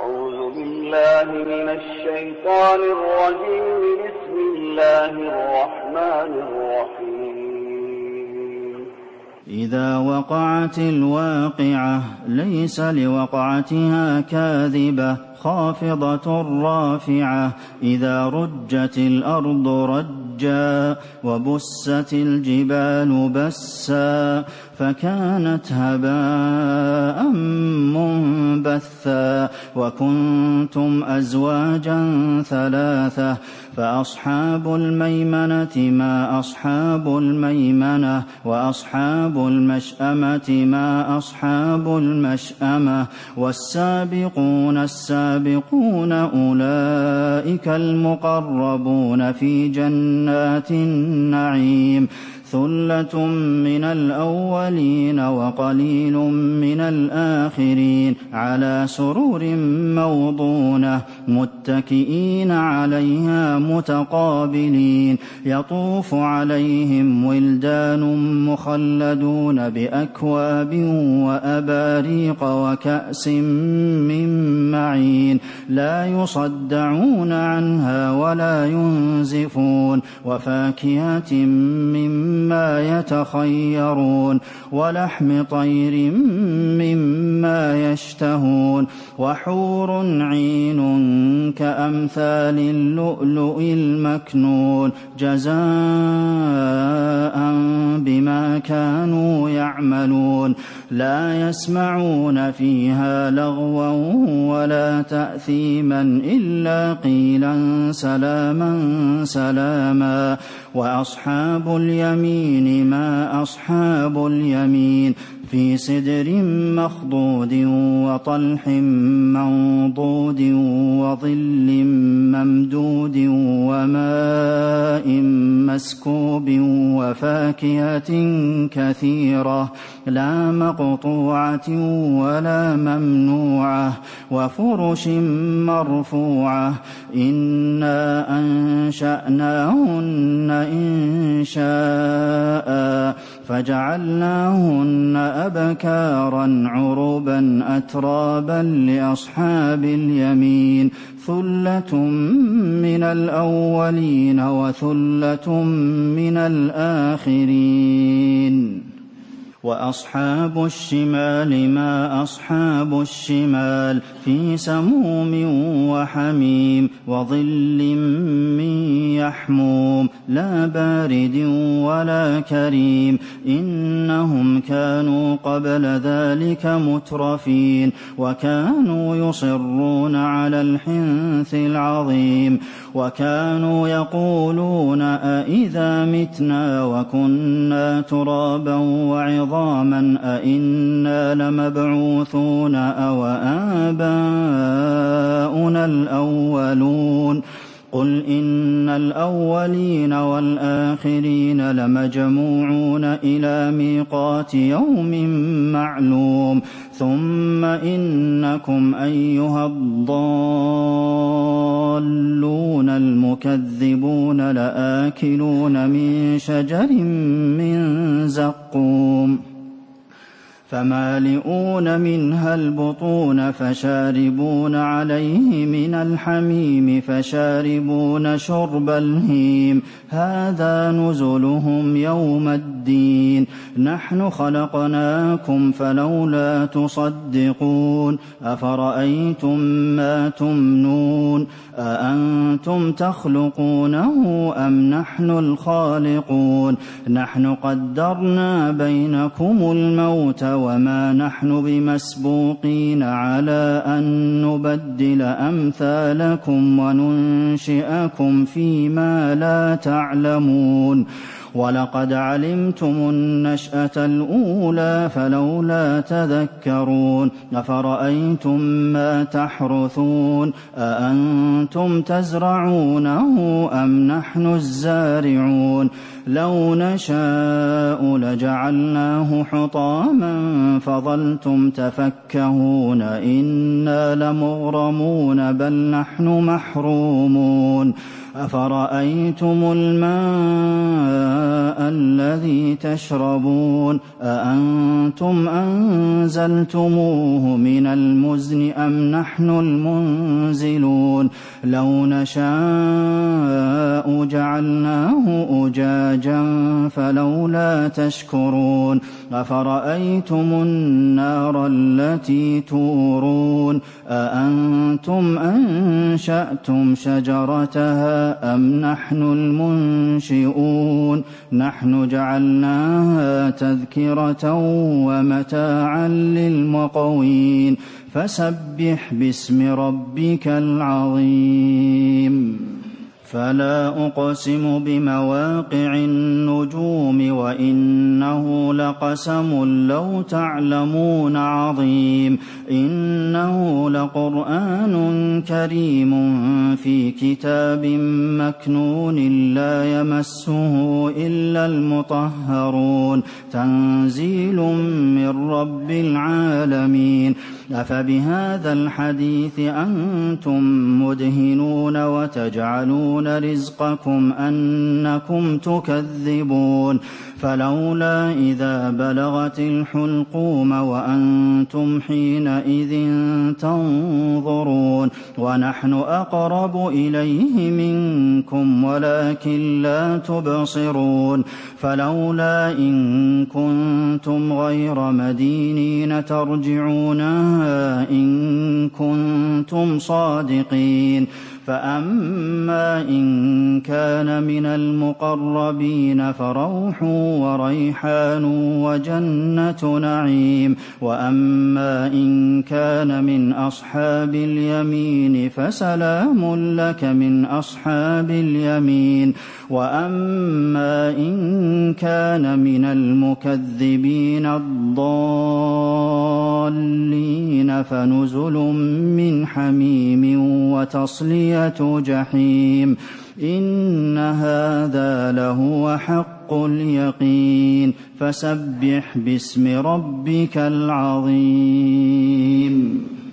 أعوذ بالله من الشيطان الرجيم. بسم الله الرحمن الرحيم. إذا وقعت الواقعة ليس لوقعتها كاذبة خافضة رافعة إذا رجت الأرض رجا وبست الجبال بسا فكانت هباء منبثا وكنتم أزواجا ثلاثة فأصحاب الميمنة ما أصحاب الميمنة وأصحاب المشأمة ما أصحاب المشأمة والسابقون السابقون أولئك المقربون في جنات النعيم ثلة من الأولين وقليل من الآخرين على سرور موضونة متكئين عليها متقابلين يطوف عليهم ولدان مخلدون بأكواب وأباريق وكأس من معين لا يصدعون عنها ولا ينزفون وفاكهة مما يتخيرون ولحم طير مما يشتهون وحور عين كأمثال اللؤلؤ المكنون جزاء بما كانوا يعملون لا يسمعون فيها لغوا ولا تأثيما إلا قيلا سلاما سلاما وأصحاب اليمين ما أصحاب اليمين في سدر مخضود وطلح منضود وظل ممدود وماء مسكوب وفاكهة كثيرة لا مقطوعة ولا ممنوعة وفرش مرفوعة إنا أنشأناهن إنشاء فجعلناهن أبكارا عربا أترابا لأصحاب اليمين ثلة من الأولين وثلة من الآخرين وأصحاب الشمال ما أصحاب الشمال في سموم وحميم وظل من يحموم لا بارد ولا كريم إنهم كانوا قبل ذلك مترفين وكانوا يصرون على الحنث العظيم وكانوا يقولون أئذا متنا وكنا ترابا وعظاما أئنا لمبعوثون أو آباؤنا الأولون قل إن الأولين والآخرين لمجموعون إلى ميقات يوم معلوم ثم إنكم أيها الضالون المكذبون لآكلون من شجر من زقوم فمالئون منها البطون فشاربون عليه من الحميم فشاربون شرب الهيم هذا نزلهم يوم الدين نحن خلقناكم فلولا تصدقون أفرأيتم ما تمنون أأنتم تخلقونه أم نحن الخالقون نحن قدرنا بينكم الموت وما نحن بمسبوقين على أن نبدل أمثالكم وننشئكم فيما لا تعلمون ولقد علمتم النشأة الأولى فلولا تذكرون أفرأيتم ما تحرثون أأنتم تزرعونه أم نحن الزارعون لو نشاء لجعلناه حطاما فظلتم تفكهون إنا لمغرمون بل نحن محرومون أفرأيتم الماء الذي تشربون أأنتم أنزلتموه من المزن أم نحن المنزلون لو نشاء جعلناه أجاجا فلولا تشكرون أفرأيتم النار التي تورون أأنتم أنشأتم شجرتها أم نحن المنشئون نحن جعلناها تذكرة ومتاعا للمقوين فسبح باسم ربك العظيم فلا أقسم بمواقع النجوم وإنه لقسم لو تعلمون عظيم إنه لقرآن كريم في كتاب مكنون لا يمسه إلا المطهرون تنزيل من رب العالمين أفبهذا الحديث أنتم مدهنون وتجعلون رزقكم أنكم تكذبون فلولا إذا بلغت الحلقوم وأنتم حينئذ تنظرون ونحن أقرب إليه منكم ولكن لا تبصرون فلولا إن كنتم غير مدينين ترجعونها إن كنتم صادقين فأما إن كان من المقربين فروح وريحان وجنة نعيم وأما إن كان من أصحاب اليمين فسلام لك من أصحاب اليمين وأما إن كان من المكذبين الضالين فنزل من حميم وتصلية جحيم إن هذا لهو حق اليقين فسبح باسم ربك العظيم